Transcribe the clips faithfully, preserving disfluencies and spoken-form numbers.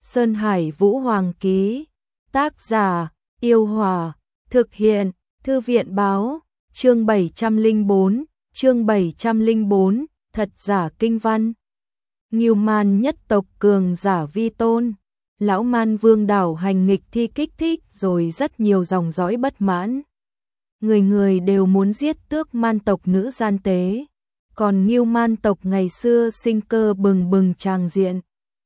Sơn Hải Vũ Hoàng ký. Tác giả, Yêu Hòa. Thực hiện, Thư viện Báo. Chương bảy trăm lẻ bốn, chương bảy trăm lẻ bốn, thật giả kinh văn. Ngưu Man nhất tộc cường giả vi tôn. Lão Man Vương đảo hành nghịch thi kích thích rồi rất nhiều dòng dõi bất mãn. Người người đều muốn giết Tước Man tộc nữ gian tế. Còn Ngưu Man tộc ngày xưa sinh cơ bừng bừng tràng diện.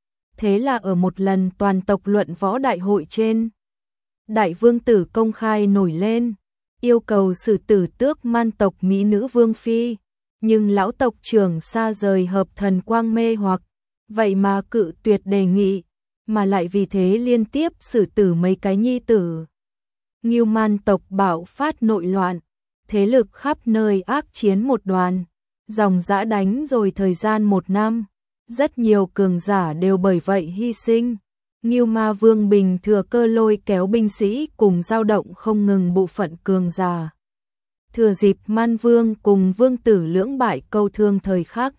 Thế là ở một lần toàn tộc luận võ đại hội trên, Đại Vương tử công khai nổi lên, yêu cầu xử tử Tước Man tộc mỹ nữ Vương Phi. Nhưng lão tộc trưởng xa rời hợp thần quang mê hoặc, vậy mà cự tuyệt đề nghị, mà lại vì thế liên tiếp xử tử mấy cái nhi tử. Ngưu Man tộc bạo phát nội loạn, thế lực khắp nơi ác chiến một đoàn, dòng dã đánh rồi thời gian một năm, rất nhiều cường giả đều bởi vậy hy sinh. Ngưu Ma Vương Bình thừa cơ lôi kéo binh sĩ cùng dao động không ngừng bộ phận cường giả. Thừa dịp Man Vương cùng Vương tử lưỡng bại câu thương thời khắc,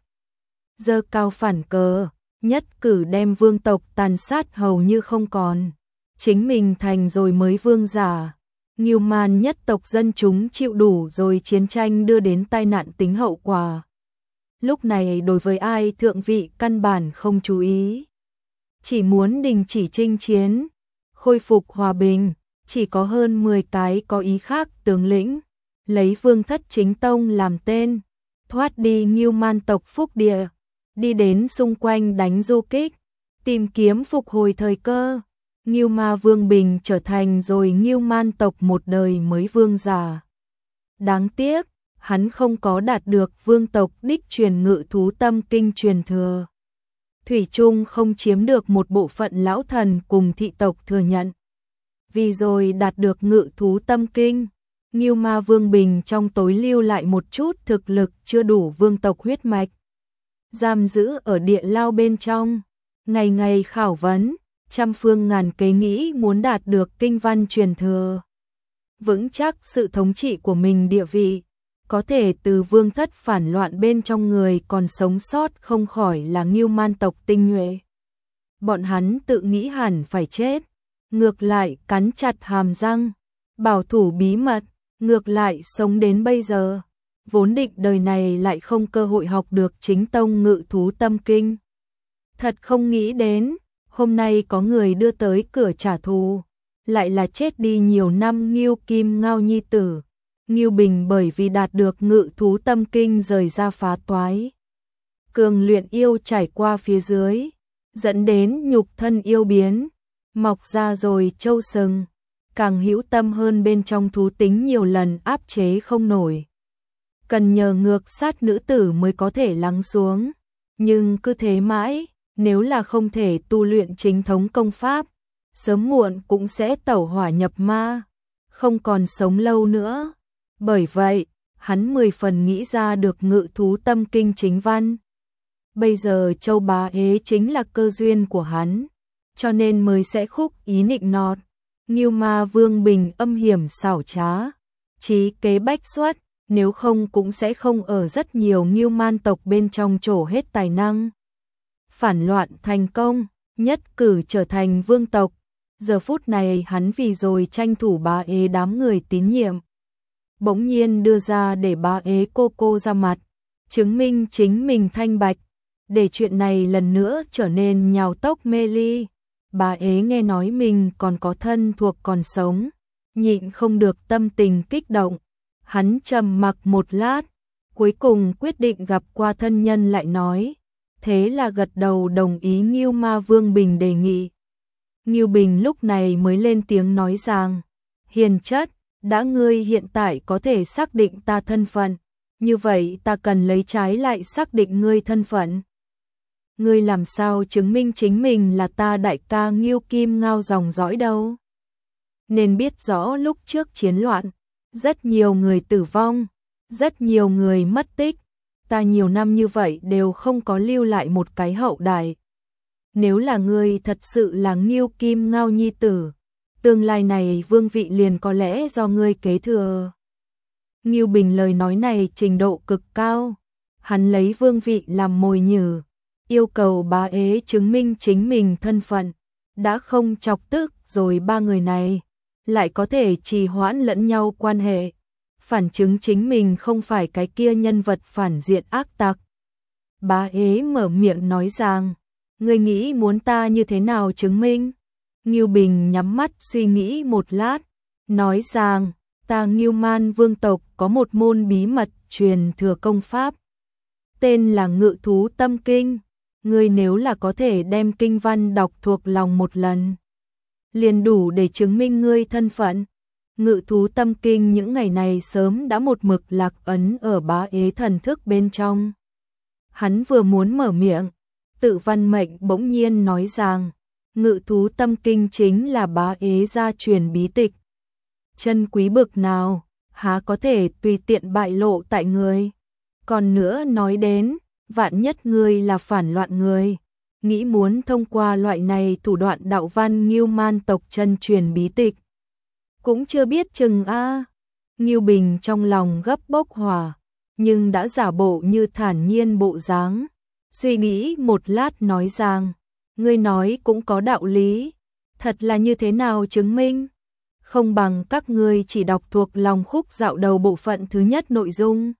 giơ cao phản cờ, nhất cử đem vương tộc tàn sát hầu như không còn, chính mình thành rồi mới vương giả. Ngưu Man nhất tộc dân chúng chịu đủ rồi chiến tranh đưa đến tai nạn tính hậu quả. Lúc này đối với ai thượng vị căn bản không chú ý, chỉ muốn đình chỉ chinh chiến, khôi phục hòa bình, chỉ có hơn mười cái có ý khác tướng lĩnh, lấy Vương thất chính tông làm tên, thoát đi Ngưu Man tộc phúc địa, đi đến xung quanh đánh du kích, tìm kiếm phục hồi thời cơ. Ngưu Ma Vương Bình trở thành rồi Ngưu Man tộc một đời mới vương giả. Đáng tiếc, hắn không có đạt được vương tộc đích truyền ngự thú tâm kinh truyền thừa. Thủy chung không chiếm được một bộ phận lão thần cùng thị tộc thừa nhận. Vì rồi đạt được ngự thú tâm kinh, Ngưu Ma Vương Bình trong tối lưu lại một chút thực lực chưa đủ vương tộc huyết mạch. Giam giữ ở địa lao bên trong, ngày ngày khảo vấn, trăm phương ngàn kế nghĩ muốn đạt được kinh văn truyền thừa. Vững chắc sự thống trị của mình địa vị, có thể từ vương thất phản loạn bên trong người còn sống sót không khỏi là Ngưu Man tộc tinh nhuệ. Bọn hắn tự nghĩ hẳn phải chết, ngược lại cắn chặt hàm răng, bảo thủ bí mật, ngược lại sống đến bây giờ. Vốn định đời này lại không cơ hội học được chính tông ngự thú tâm kinh. Thật không nghĩ đến, hôm nay có người đưa tới cửa trả thù, lại là chết đi nhiều năm Ngưu Kim Ngao nhi tử. Ngưu Bình bởi vì đạt được ngự thú tâm kinh rời ra phá toái. Cường luyện yêu trải qua phía dưới, dẫn đến nhục thân yêu biến, mọc ra rồi châu sừng, càng hữu tâm hơn bên trong thú tính nhiều lần áp chế không nổi. Cần nhờ ngược sát nữ tử mới có thể lắng xuống, nhưng cứ thế mãi, nếu là không thể tu luyện chính thống công pháp, sớm muộn cũng sẽ tẩu hỏa nhập ma, không còn sống lâu nữa. Bởi vậy, hắn mười phần nghĩ ra được ngự thú tâm kinh chính văn. Bây giờ châu bá ế chính là cơ duyên của hắn, cho nên mới sẽ khúc ý nịnh nọt. Ngưu Ma Vương Bình âm hiểm xảo trá, trí kế bách xuất, nếu không cũng sẽ không ở rất nhiều Ngưu Man tộc bên trong trổ hết tài năng. Phản loạn thành công, nhất cử trở thành vương tộc. Giờ phút này hắn vì rồi tranh thủ bá ế đám người tín nhiệm, bỗng nhiên đưa ra để bá ế cô cô ra mặt, chứng minh chính mình thanh bạch, để chuyện này lần nữa trở nên nhào tốc mê ly. Bá ế nghe nói mình còn có thân thuộc còn sống, nhịn không được tâm tình kích động. Hắn trầm mặc một lát, cuối cùng quyết định gặp qua thân nhân lại nói, thế là gật đầu đồng ý Ngưu Ma Vương Bình đề nghị. Ngưu Bình lúc này mới lên tiếng nói rằng, hiền chất, đã ngươi hiện tại có thể xác định ta thân phận, như vậy ta cần lấy trái lại xác định ngươi thân phận. Ngươi làm sao chứng minh chính mình là ta đại ca Ngưu Kim Ngao dòng dõi đâu? Nên biết rõ lúc trước chiến loạn, rất nhiều người tử vong, rất nhiều người mất tích, ta nhiều năm như vậy đều không có lưu lại một cái hậu đại. Nếu là ngươi thật sự là Ngưu Kim Ngao nhi tử, tương lai này vương vị liền có lẽ do ngươi kế thừa. Ngưu Bình lời nói này trình độ cực cao, hắn lấy vương vị làm mồi nhử, yêu cầu bá ế chứng minh chính mình thân phận, đã không chọc tức rồi ba người này lại có thể trì hoãn lẫn nhau quan hệ, phản chứng chính mình không phải cái kia nhân vật phản diện ác tặc. Bá ế mở miệng nói rằng, ngươi nghĩ muốn ta như thế nào chứng minh? Ngưu Bình nhắm mắt suy nghĩ một lát, nói rằng, ta Ngưu Man vương tộc có một môn bí mật truyền thừa công pháp, tên là Ngự Thú Tâm Kinh. Ngươi nếu là có thể đem kinh văn đọc thuộc lòng một lần, liền đủ để chứng minh ngươi thân phận. Ngự Thú Tâm Kinh những ngày này sớm đã một mực lạc ấn ở bá ế thần thức bên trong. Hắn vừa muốn mở miệng, Tự Văn Mệnh bỗng nhiên nói rằng, Ngự Thú Tâm Kinh chính là bá ế gia truyền bí tịch. Chân quý bực nào, há có thể tùy tiện bại lộ tại người. Còn nữa nói đến, vạn nhất ngươi là phản loạn người, nghĩ muốn thông qua loại này thủ đoạn đạo văn Ngưu Man tộc chân truyền bí tịch, cũng chưa biết chừng a. À. Ngưu Bình trong lòng gấp bốc hỏa, nhưng đã giả bộ như thản nhiên bộ dáng, suy nghĩ một lát nói rằng, ngươi nói cũng có đạo lý, thật là như thế nào chứng minh? Không bằng các ngươi chỉ đọc thuộc lòng khúc dạo đầu bộ phận thứ nhất nội dung.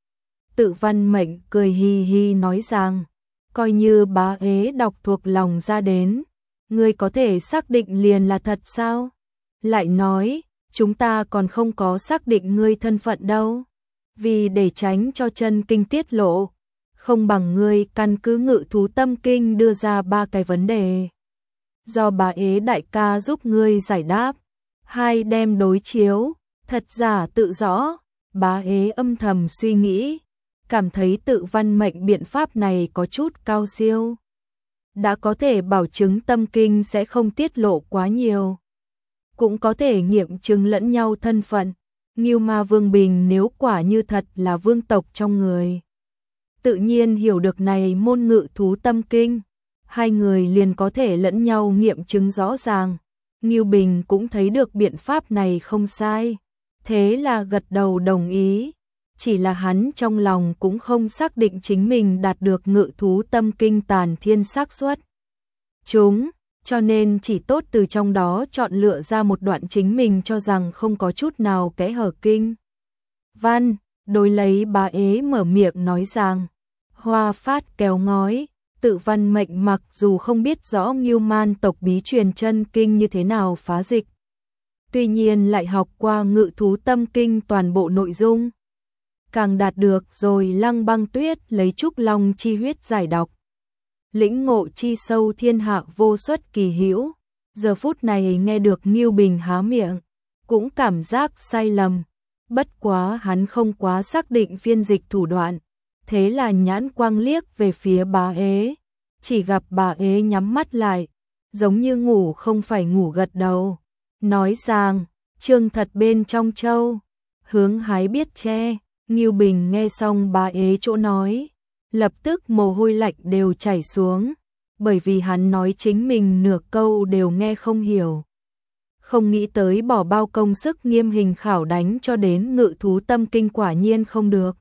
Tự Văn Mệnh cười hi hi nói rằng, coi như bá ế đọc thuộc lòng ra đến, ngươi có thể xác định liền là thật sao? Lại nói, chúng ta còn không có xác định ngươi thân phận đâu. Vì để tránh cho chân kinh tiết lộ, không bằng ngươi căn cứ Ngự Thú Tâm Kinh đưa ra ba cái vấn đề, do bá ế đại ca giúp ngươi giải đáp. Hai đem đối chiếu, thật giả tự rõ. Bá ế âm thầm suy nghĩ, cảm thấy Tự Văn Mệnh biện pháp này có chút cao siêu. Đã có thể bảo chứng tâm kinh sẽ không tiết lộ quá nhiều, cũng có thể nghiệm chứng lẫn nhau thân phận. Ngưu Ma Vương Bình nếu quả như thật là vương tộc trong người, tự nhiên hiểu được này môn Ngự Thú Tâm Kinh, hai người liền có thể lẫn nhau nghiệm chứng rõ ràng. Ngưu Bình cũng thấy được biện pháp này không sai, thế là gật đầu đồng ý. Chỉ là hắn trong lòng cũng không xác định chính mình đạt được Ngự Thú Tâm Kinh tàn thiên xác suất chúng, cho nên chỉ tốt từ trong đó chọn lựa ra một đoạn chính mình cho rằng không có chút nào kẽ hở kinh văn. Đối lấy bá ế mở miệng nói rằng, hoa phát kéo ngói. Tự Văn Mệnh mặc dù không biết rõ Ngưu Man tộc bí truyền chân kinh như thế nào phá dịch, tuy nhiên lại học qua Ngự Thú Tâm Kinh toàn bộ nội dung, càng đạt được rồi Lăng Băng Tuyết lấy Trúc Long chi huyết giải đọc, lĩnh ngộ chi sâu thiên hạ vô xuất kỳ hữu. Giờ phút này nghe được Ngưu Bình há miệng, cũng cảm giác sai lầm, bất quá hắn không quá xác định phiên dịch thủ đoạn, thế là nhãn quang liếc về phía bá ế, chỉ gặp bá ế nhắm mắt lại, giống như ngủ không phải ngủ gật đầu, nói rằng, trương thật bên trong châu, hướng hái biết che. Ngưu Bình nghe xong bá ế chỗ nói, lập tức mồ hôi lạnh đều chảy xuống, bởi vì hắn nói chính mình nửa câu đều nghe không hiểu. Không nghĩ tới bỏ bao công sức nghiêm hình khảo đánh cho đến Ngự Thú Tâm Kinh quả nhiên không được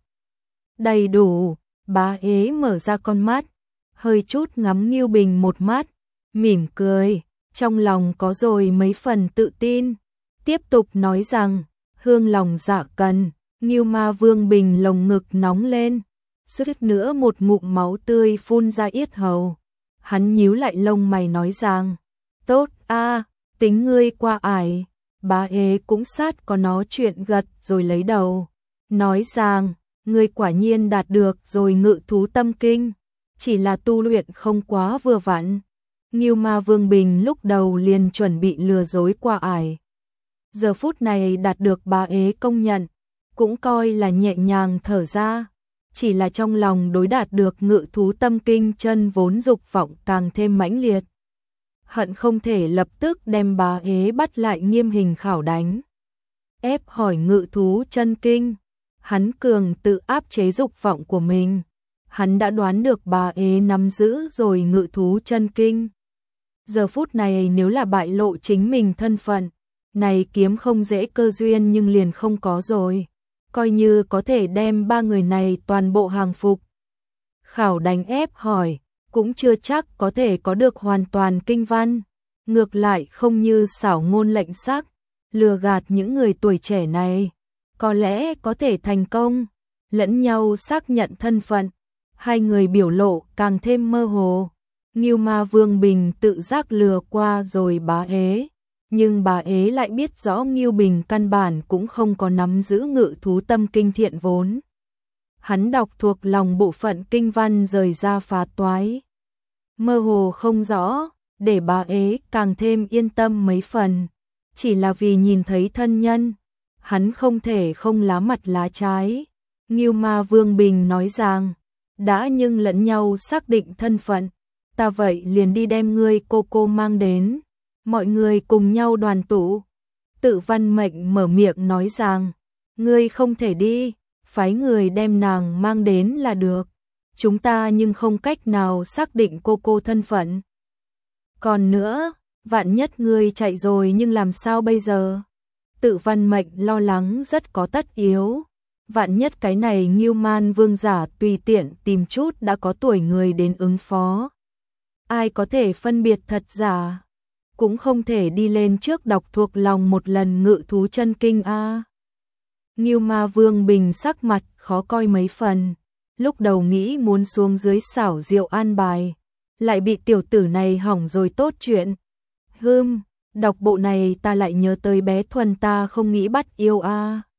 đầy đủ. Bá ế mở ra con mắt, hơi chút ngắm Ngưu Bình một mắt, mỉm cười, trong lòng có rồi mấy phần tự tin, tiếp tục nói rằng, hương lòng dạ cần. Ngưu Ma Vương Bình lồng ngực nóng lên, suýt nữa một ngụm máu tươi phun ra yết hầu. Hắn nhíu lại lông mày nói rằng, tốt a, tính ngươi qua ải. Bá ế cũng sát có nó chuyện gật rồi lấy đầu, nói rằng, ngươi quả nhiên đạt được rồi Ngự Thú Tâm Kinh, chỉ là tu luyện không quá vừa vặn. Ngưu Ma Vương Bình lúc đầu liền chuẩn bị lừa dối qua ải, giờ phút này đạt được bá ế công nhận, cũng coi là nhẹ nhàng thở ra, chỉ là trong lòng đối đạt được Ngự Thú Tâm Kinh chân vốn dục vọng càng thêm mãnh liệt, hận không thể lập tức đem bá ế bắt lại nghiêm hình khảo đánh, ép hỏi Ngự Thú chân kinh. Hắn cường tự áp chế dục vọng của mình, hắn đã đoán được bá ế nắm giữ rồi Ngự Thú chân kinh. Giờ phút này nếu là bại lộ chính mình thân phận, này kiếm không dễ cơ duyên nhưng liền không có rồi, coi như có thể đem ba người này toàn bộ hàng phục. Khảo đánh ép hỏi, cũng chưa chắc có thể có được hoàn toàn kinh văn, ngược lại không như xảo ngôn lệnh sắc, lừa gạt những người tuổi trẻ này, có lẽ có thể thành công, lẫn nhau xác nhận thân phận, hai người biểu lộ càng thêm mơ hồ. Ngưu Ma Vương Bình tự giác lừa qua rồi bá ế, nhưng bà ế lại biết rõ Ngưu Bình căn bản cũng không có nắm giữ ngự thú tâm kinh thiện vốn. Hắn đọc thuộc lòng bộ phận kinh văn rời ra phá toái. Mơ hồ không rõ, để bà ế càng thêm yên tâm mấy phần. Chỉ là vì nhìn thấy thân nhân, hắn không thể không lá mặt lá trái. Ngưu Ma Vương Bình nói rằng, đã nhưng lẫn nhau xác định thân phận, ta vậy liền đi đem ngươi cô cô mang đến. Mọi người cùng nhau đoàn tụ. Tự Văn Mệnh mở miệng nói rằng, ngươi không thể đi, phái người đem nàng mang đến là được. Chúng ta nhưng không cách nào xác định cô cô thân phận. Còn nữa, vạn nhất ngươi chạy rồi nhưng làm sao bây giờ? Tự Văn Mệnh lo lắng rất có tất yếu. Vạn nhất cái này Ngưu Man Vương giả tùy tiện tìm chút đã có tuổi người đến ứng phó. Ai có thể phân biệt thật giả? Cũng không thể đi lên trước đọc thuộc lòng một lần ngự thú chân kinh a. À. Ngưu Ma Vương Bình sắc mặt khó coi mấy phần, lúc đầu nghĩ muốn xuống dưới xảo diệu an bài, lại bị tiểu tử này hỏng rồi tốt chuyện. Hừm, đọc bộ này ta lại nhớ tới bé Thuần ta không nghĩ bắt yêu a. À.